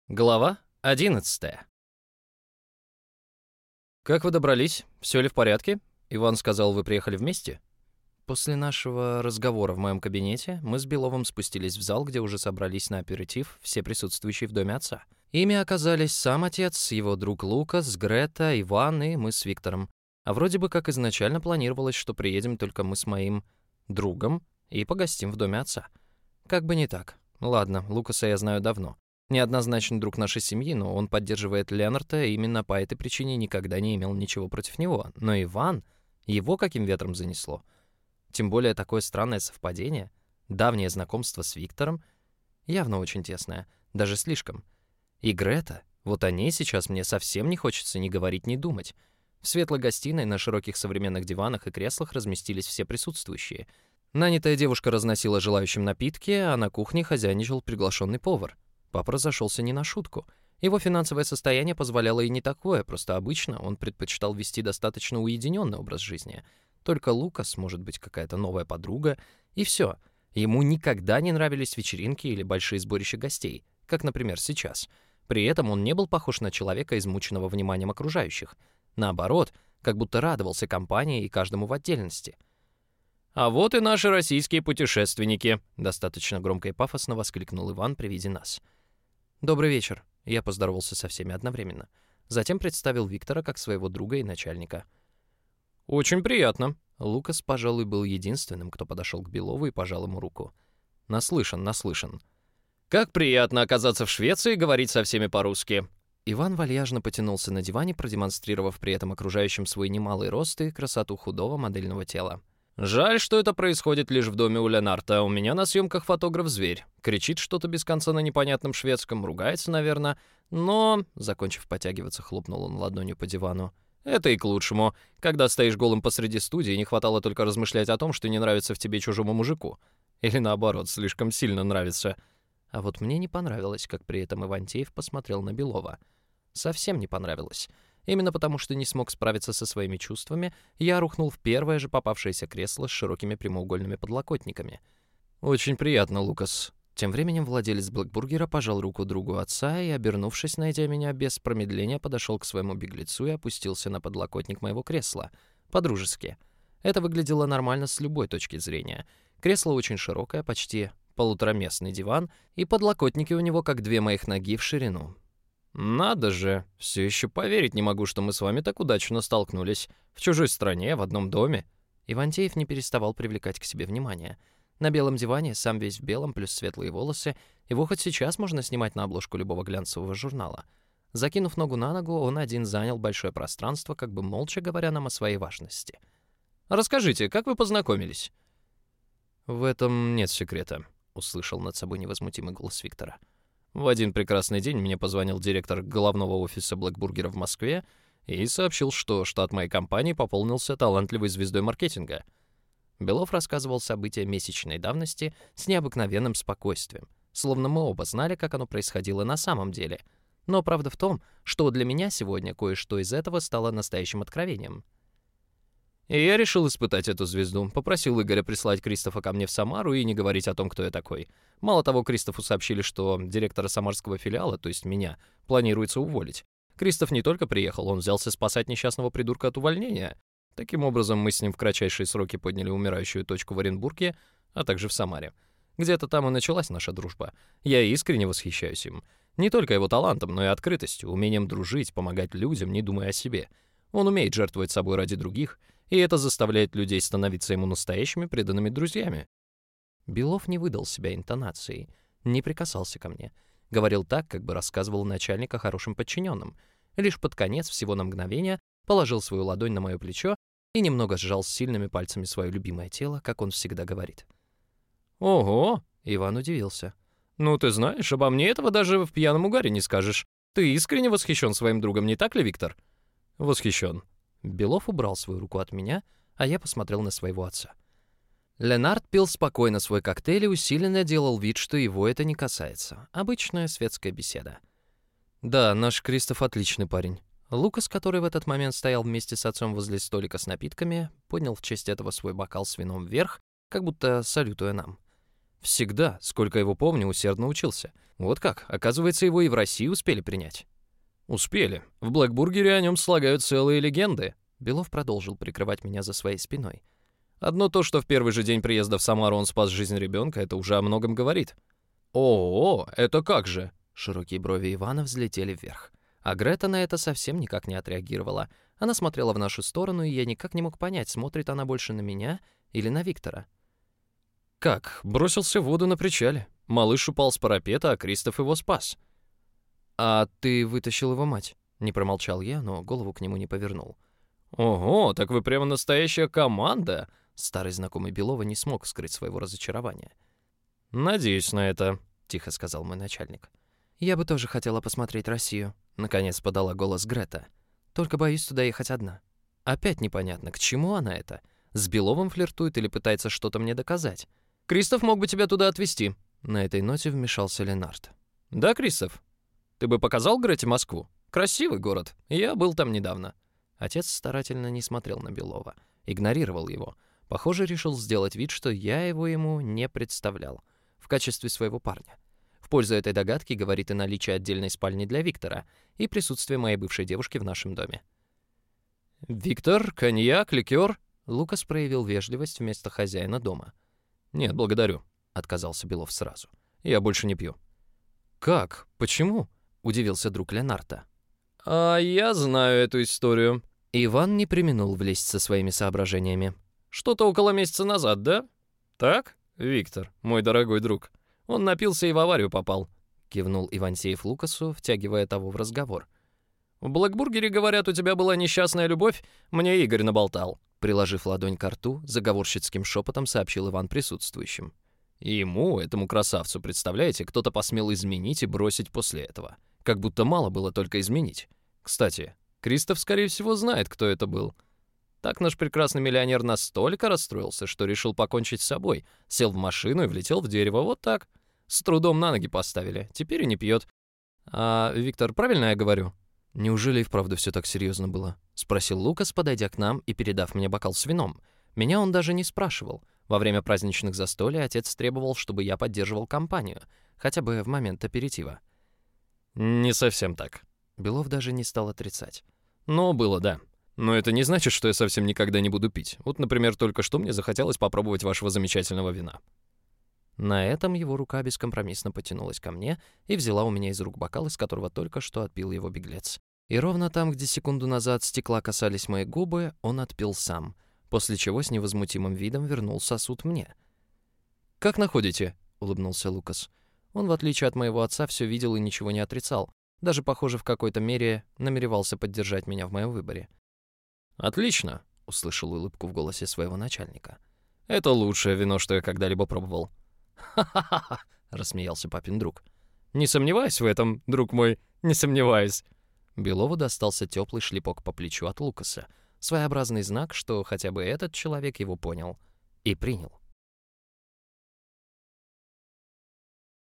Глава 11. «Как вы добрались? Все ли в порядке?» Иван сказал, вы приехали вместе. После нашего разговора в моем кабинете мы с Беловым спустились в зал, где уже собрались на аперитив все присутствующие в доме отца. Ими оказались сам отец, его друг Лукас, Грета, Иван и мы с Виктором. А вроде бы как изначально планировалось, что приедем только мы с моим другом и погостим в доме отца. Как бы не так. Ладно, Лукаса я знаю давно. Неоднозначный друг нашей семьи, но он поддерживает Ленарта, и именно по этой причине никогда не имел ничего против него. Но Иван, его каким ветром занесло? Тем более такое странное совпадение. Давнее знакомство с Виктором, явно очень тесное, даже слишком. И Грета, вот о ней сейчас мне совсем не хочется ни говорить, ни думать. В светлой гостиной на широких современных диванах и креслах разместились все присутствующие. Нанятая девушка разносила желающим напитки, а на кухне хозяйничал приглашенный повар. Папа разошелся не на шутку. Его финансовое состояние позволяло и не такое, просто обычно он предпочитал вести достаточно уединенный образ жизни. Только Лукас, может быть, какая-то новая подруга, и все. Ему никогда не нравились вечеринки или большие сборища гостей, как, например, сейчас. При этом он не был похож на человека, измученного вниманием окружающих. Наоборот, как будто радовался компании и каждому в отдельности. «А вот и наши российские путешественники!» — достаточно громко и пафосно воскликнул Иван при виде нас. «Добрый вечер». Я поздоровался со всеми одновременно. Затем представил Виктора как своего друга и начальника. «Очень приятно». Лукас, пожалуй, был единственным, кто подошел к Белову и пожал ему руку. «Наслышан, наслышан». «Как приятно оказаться в Швеции и говорить со всеми по-русски». Иван вальяжно потянулся на диване, продемонстрировав при этом окружающим свой немалый рост и красоту худого модельного тела. «Жаль, что это происходит лишь в доме у Ленарта. У меня на съемках фотограф-зверь. Кричит что-то без конца на непонятном шведском, ругается, наверное. Но...» Закончив потягиваться, хлопнул он ладонью по дивану. «Это и к лучшему. Когда стоишь голым посреди студии, не хватало только размышлять о том, что не нравится в тебе чужому мужику. Или наоборот, слишком сильно нравится». А вот мне не понравилось, как при этом Ивантеев посмотрел на Белова. Совсем не понравилось. Именно потому, что не смог справиться со своими чувствами, я рухнул в первое же попавшееся кресло с широкими прямоугольными подлокотниками. «Очень приятно, Лукас». Тем временем владелец Блэкбургера пожал руку другу отца и, обернувшись, найдя меня без промедления, подошел к своему беглецу и опустился на подлокотник моего кресла. По-дружески. Это выглядело нормально с любой точки зрения. Кресло очень широкое, почти полутораместный диван, и подлокотники у него как две моих ноги в ширину. «Надо же! Все еще поверить не могу, что мы с вами так удачно столкнулись. В чужой стране, в одном доме». Ивантеев не переставал привлекать к себе внимание. На белом диване, сам весь в белом, плюс светлые волосы, его хоть сейчас можно снимать на обложку любого глянцевого журнала. Закинув ногу на ногу, он один занял большое пространство, как бы молча говоря нам о своей важности. «Расскажите, как вы познакомились?» «В этом нет секрета», — услышал над собой невозмутимый голос Виктора. В один прекрасный день мне позвонил директор головного офиса Блэкбургера в Москве и сообщил, что штат моей компании пополнился талантливой звездой маркетинга. Белов рассказывал события месячной давности с необыкновенным спокойствием, словно мы оба знали, как оно происходило на самом деле. Но правда в том, что для меня сегодня кое-что из этого стало настоящим откровением. И я решил испытать эту звезду. Попросил Игоря прислать Кристофа ко мне в Самару и не говорить о том, кто я такой. Мало того, Кристофу сообщили, что директора самарского филиала, то есть меня, планируется уволить. Кристоф не только приехал, он взялся спасать несчастного придурка от увольнения. Таким образом, мы с ним в кратчайшие сроки подняли умирающую точку в Оренбурге, а также в Самаре. Где-то там и началась наша дружба. Я искренне восхищаюсь им. Не только его талантом, но и открытостью, умением дружить, помогать людям, не думая о себе. Он умеет жертвовать собой ради других, и это заставляет людей становиться ему настоящими преданными друзьями. Белов не выдал себя интонацией, не прикасался ко мне. Говорил так, как бы рассказывал начальник о хорошим подчиненным. Лишь под конец, всего на мгновение, положил свою ладонь на мое плечо и немного сжал сильными пальцами свое любимое тело, как он всегда говорит. «Ого!» — Иван удивился. «Ну, ты знаешь, обо мне этого даже в пьяном угаре не скажешь. Ты искренне восхищен своим другом, не так ли, Виктор?» «Восхищен». Белов убрал свою руку от меня, а я посмотрел на своего отца. Ленард пил спокойно свой коктейль и усиленно делал вид, что его это не касается. Обычная светская беседа. «Да, наш Кристоф отличный парень». Лукас, который в этот момент стоял вместе с отцом возле столика с напитками, поднял в честь этого свой бокал с вином вверх, как будто салютуя нам. Всегда, сколько его помню, усердно учился. Вот как, оказывается, его и в России успели принять. Успели. В Блэкбургере о нем слагают целые легенды. Белов продолжил прикрывать меня за своей спиной. Одно то, что в первый же день приезда в Самару он спас жизнь ребенка, это уже о многом говорит. О, это как же? Широкие брови Ивана взлетели вверх. А Грета на это совсем никак не отреагировала. Она смотрела в нашу сторону, и я никак не мог понять, смотрит она больше на меня или на Виктора. Как? Бросился в воду на причале. Малыш упал с парапета, а Кристоф его спас. А ты вытащил его мать? Не промолчал я, но голову к нему не повернул. Ого, так вы прямо настоящая команда. Старый знакомый Белова не смог скрыть своего разочарования. Надеюсь на это, тихо сказал мой начальник. Я бы тоже хотела посмотреть Россию. Наконец подала голос Грета. Только боюсь туда ехать одна. Опять непонятно, к чему она это? С Беловым флиртует или пытается что-то мне доказать? Кристоф мог бы тебя туда отвезти. На этой ноте вмешался Ленард. Да, Кристоф? Ты бы показал Грете Москву? Красивый город. Я был там недавно. Отец старательно не смотрел на Белова. Игнорировал его. Похоже, решил сделать вид, что я его ему не представлял. В качестве своего парня. В пользу этой догадки говорит и наличие отдельной спальни для Виктора, и присутствие моей бывшей девушки в нашем доме. «Виктор, коньяк, ликер?» Лукас проявил вежливость вместо хозяина дома. «Нет, благодарю», — отказался Белов сразу. «Я больше не пью». «Как? Почему?» — удивился друг Ленарта. «А я знаю эту историю». Иван не преминул влезть со своими соображениями. «Что-то около месяца назад, да? Так, Виктор, мой дорогой друг. Он напился и в аварию попал», — кивнул Ивансеев Лукасу, втягивая того в разговор. «В Блэкбургере, говорят, у тебя была несчастная любовь, мне Игорь наболтал». Приложив ладонь к рту, заговорщицким шепотом сообщил Иван присутствующим. И ему, этому красавцу, представляете, кто-то посмел изменить и бросить после этого. Как будто мало было только изменить. Кстати, Кристоф, скорее всего, знает, кто это был. Так наш прекрасный миллионер настолько расстроился, что решил покончить с собой. Сел в машину и влетел в дерево. Вот так. С трудом на ноги поставили. Теперь и не пьет. А, Виктор, правильно я говорю? «Неужели и вправду все так серьезно было?» — спросил Лукас, подойдя к нам и передав мне бокал с вином. Меня он даже не спрашивал. Во время праздничных застолий отец требовал, чтобы я поддерживал компанию, хотя бы в момент аперитива. «Не совсем так». Белов даже не стал отрицать. «Но было, да. Но это не значит, что я совсем никогда не буду пить. Вот, например, только что мне захотелось попробовать вашего замечательного вина». На этом его рука бескомпромиссно потянулась ко мне и взяла у меня из рук бокал, из которого только что отпил его беглец. И ровно там, где секунду назад стекла касались мои губы, он отпил сам, после чего с невозмутимым видом вернул сосуд мне. «Как находите?» — улыбнулся Лукас. Он, в отличие от моего отца, все видел и ничего не отрицал. Даже, похоже, в какой-то мере намеревался поддержать меня в моем выборе. «Отлично!» — услышал улыбку в голосе своего начальника. «Это лучшее вино, что я когда-либо пробовал». «Ха-ха-ха!» — рассмеялся папин друг. «Не сомневаюсь в этом, друг мой, не сомневаюсь». Белову достался теплый шлепок по плечу от Лукаса. Своеобразный знак, что хотя бы этот человек его понял и принял.